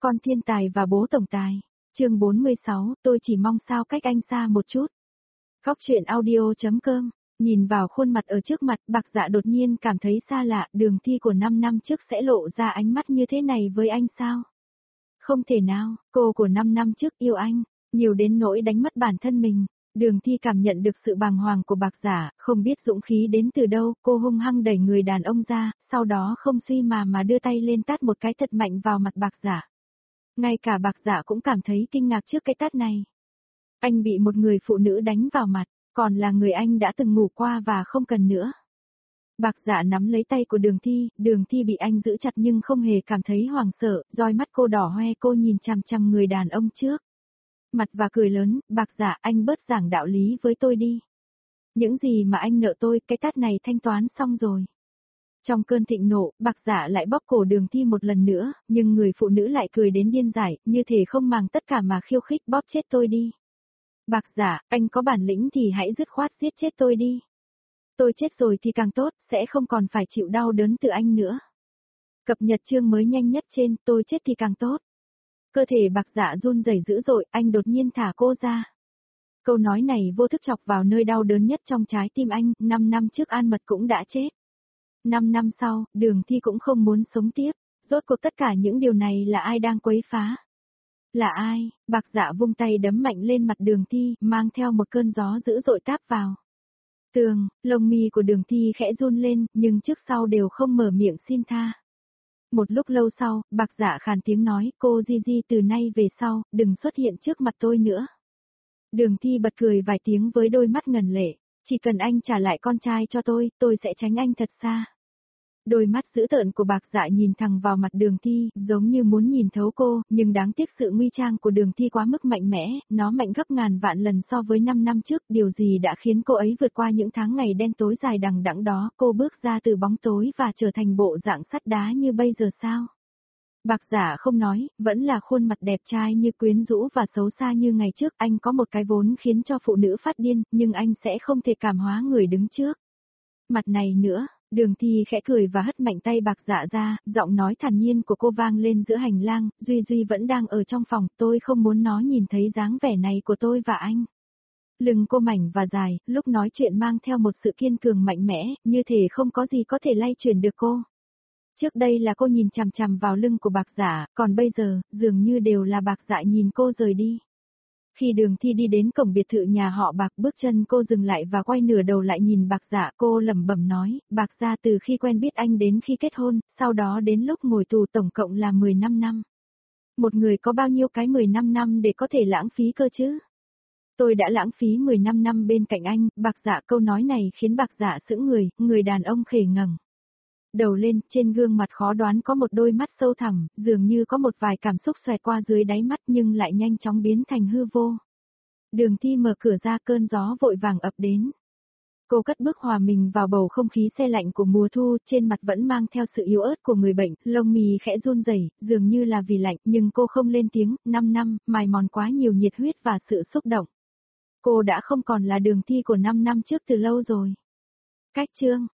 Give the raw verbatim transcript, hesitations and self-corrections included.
Con thiên tài và bố tổng tài. Chương bốn mươi sáu, tôi chỉ mong sao cách anh xa một chút. Góc truyện audio chấm com. Nhìn vào khuôn mặt ở trước mặt, Bạc Dạ đột nhiên cảm thấy xa lạ, Đường Thi của năm năm trước sẽ lộ ra ánh mắt như thế này với anh sao? Không thể nào, cô của năm năm trước yêu anh, nhiều đến nỗi đánh mất bản thân mình. Đường Thi cảm nhận được sự bàng hoàng của Bạc Dạ, không biết dũng khí đến từ đâu, cô hung hăng đẩy người đàn ông ra, sau đó không suy mà mà đưa tay lên tát một cái thật mạnh vào mặt Bạc Dạ. Ngay cả Bạc Dạ cũng cảm thấy kinh ngạc trước cái tát này. Anh bị một người phụ nữ đánh vào mặt, còn là người anh đã từng ngủ qua và không cần nữa. Bạc Dạ nắm lấy tay của Đường Thi, Đường Thi bị anh giữ chặt nhưng không hề cảm thấy hoảng sợ, đôi mắt cô đỏ hoe, cô nhìn chằm chằm người đàn ông trước mặt và cười lớn, Bạc Dạ, anh bớt giảng đạo lý với tôi đi. Những gì mà anh nợ tôi, cái tát này thanh toán xong rồi. Trong cơn thịnh nộ, Bạc Dạ lại bóp cổ Đường Thi một lần nữa, nhưng người phụ nữ lại cười đến điên dại, như thể không màng tất cả mà khiêu khích, bóp chết tôi đi. Bạc Dạ, anh có bản lĩnh thì hãy dứt khoát giết chết tôi đi. Tôi chết rồi thì càng tốt, sẽ không còn phải chịu đau đớn từ anh nữa. Cập nhật chương mới nhanh nhất trên, tôi chết thì càng tốt. Cơ thể Bạc Dạ run rẩy dữ dội, anh đột nhiên thả cô ra. Câu nói này vô thức chọc vào nơi đau đớn nhất trong trái tim anh, năm năm trước An Mật cũng đã chết. Năm năm sau, Đường Thi cũng không muốn sống tiếp, rốt cuộc tất cả những điều này là ai đang quấy phá? Là ai? Bạc Dạ vung tay đấm mạnh lên mặt Đường Thi, mang theo một cơn gió dữ dội táp vào. Tường, lông mi của Đường Thi khẽ run lên, nhưng trước sau đều không mở miệng xin tha. Một lúc lâu sau, Bạc Dạ khàn tiếng nói, cô Di Di từ nay về sau, đừng xuất hiện trước mặt tôi nữa. Đường Thi bật cười vài tiếng với đôi mắt ngần lệ, chỉ cần anh trả lại con trai cho tôi, tôi sẽ tránh anh thật xa. Đôi mắt dữ tợn của Bạc Dạ nhìn thẳng vào mặt Đường Thi, giống như muốn nhìn thấu cô, nhưng đáng tiếc sự nguy trang của Đường Thi quá mức mạnh mẽ, nó mạnh gấp ngàn vạn lần so với năm năm trước, điều gì đã khiến cô ấy vượt qua những tháng ngày đen tối dài đằng đẵng đó, cô bước ra từ bóng tối và trở thành bộ dạng sắt đá như bây giờ sao? Bạc Dạ không nói, vẫn là khuôn mặt đẹp trai như quyến rũ và xấu xa như ngày trước, anh có một cái vốn khiến cho phụ nữ phát điên, nhưng anh sẽ không thể cảm hóa người đứng trước mặt này nữa. Đường Thi khẽ cười và hất mạnh tay Bạc Dạ ra, giọng nói thản nhiên của cô vang lên giữa hành lang, Duy Duy vẫn đang ở trong phòng, tôi không muốn nó nhìn thấy dáng vẻ này của tôi và anh. Lưng cô mảnh và dài, lúc nói chuyện mang theo một sự kiên cường mạnh mẽ, như thể không có gì có thể lay chuyển được cô. Trước đây là cô nhìn chằm chằm vào lưng của Bạc Dạ, còn bây giờ, dường như đều là Bạc Dạ nhìn cô rời đi. Khi Đường Thi đi đến cổng biệt thự nhà họ Bạc, bước chân cô dừng lại và quay nửa đầu lại nhìn Bạc Dạ, cô lẩm bẩm nói, Bạc Dạ từ khi quen biết anh đến khi kết hôn, sau đó đến lúc ngồi tù tổng cộng là mười lăm năm. Một người có bao nhiêu cái mười lăm năm để có thể lãng phí cơ chứ? Tôi đã lãng phí mười lăm năm bên cạnh anh, Bạc Dạ, câu nói này khiến Bạc Dạ sững người, người đàn ông khề ngẩng đầu lên, trên gương mặt khó đoán có một đôi mắt sâu thẳm, dường như có một vài cảm xúc xoẹt qua dưới đáy mắt nhưng lại nhanh chóng biến thành hư vô. Đường Thi mở cửa ra, cơn gió vội vàng ập đến. Cô cất bước hòa mình vào bầu không khí se lạnh của mùa thu, trên mặt vẫn mang theo sự yếu ớt của người bệnh, lông mì khẽ run rẩy, dường như là vì lạnh, nhưng cô không lên tiếng, năm năm, mài mòn quá nhiều nhiệt huyết và sự xúc động. Cô đã không còn là Đường Thi của năm năm trước từ lâu rồi. Cách chương